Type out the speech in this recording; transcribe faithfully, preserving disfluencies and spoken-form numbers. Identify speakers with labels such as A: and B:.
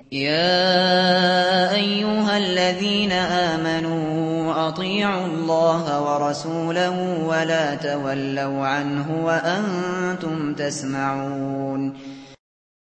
A: يَا أَيُّهَا الَّذِينَ آمَنُوا أَطِيعُوا اللَّهَ وَرَسُولَهُ وَلَا تَوَلَّوْا عَنْهُ وَأَنتُمْ تَسْمَعُونَ